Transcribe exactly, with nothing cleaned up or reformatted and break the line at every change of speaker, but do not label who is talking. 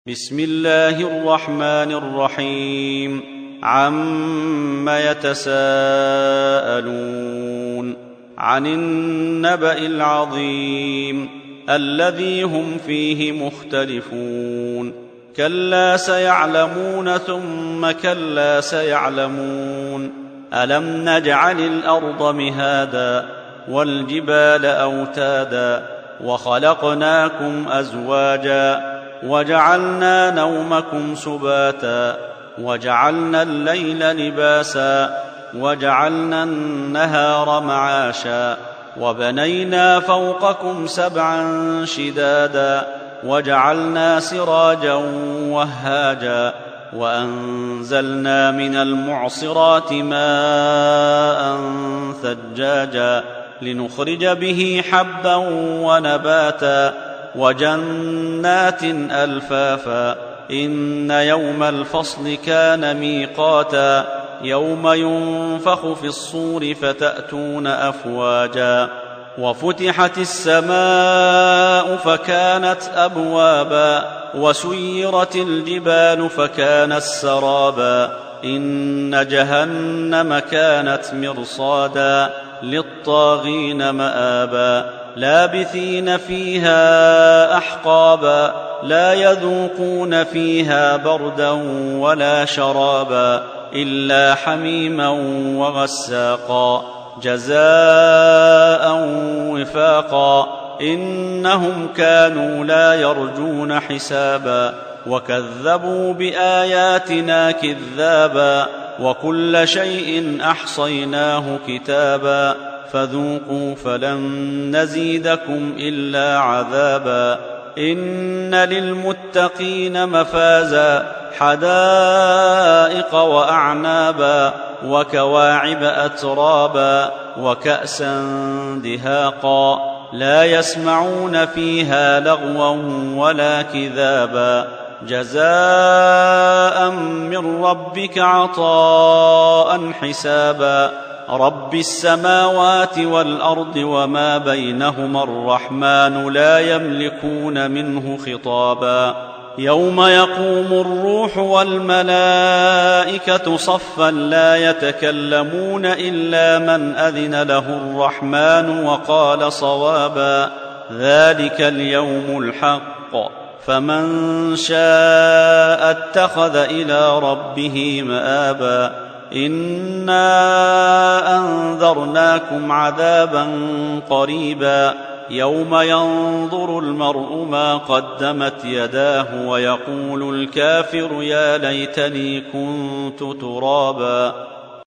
بسم الله الرحمن الرحيم. عم يتساءلون عن النبأ العظيم الذي هم فيه مختلفون كلا سيعلمون ثم كلا سيعلمون ألم نجعل الأرض مهادا والجبال أوتادا وخلقناكم أزواجا وجعلنا نومكم سباتا وجعلنا الليل لباسا وجعلنا النهار معاشا وبنينا فوقكم سبعا شدادا وجعلنا سراجا وهاجا وأنزلنا من المعصرات ماء ثجاجا لنخرج به حبا ونباتا وجنات ألفافا إن يوم الفصل كان ميقاتا يوم ينفخ في الصور فتأتون أفواجا وفتحت السماء فكانت أبوابا وسيرت الجبال فكانت سرابا إن جهنم كانت مرصادا للطاغين مآبا لابثين فيها أحقابا لا يذوقون فيها بردا ولا شرابا إلا حميما وغساقا جزاء وفاقا إنهم كانوا لا يرجون حسابا وكذبوا بآياتنا كذابا وكل شيء أحصيناه كتابا فذوقوا فلن نزيدكم إلا عذابا إن للمتقين مفازا حدائق وأعنابا وكواعب أترابا وكأسا دهاقا لا يسمعون فيها لغوا ولا كذابا جزاء من ربك عطاء حسابا رب السماوات والأرض وما بينهما الرحمن لا يملكون منه خطابا يوم يقوم الروح والملائكة صفا لا يتكلمون إلا من أذن له الرحمن وقال صوابا ذلك اليوم الحق فمن شاء اتخذ إلى ربه مآبا إنا أنذرناكم عذابا قريبا يوم ينظر المرء ما قدمت يداه ويقول الكافر يا ليتني كنت ترابا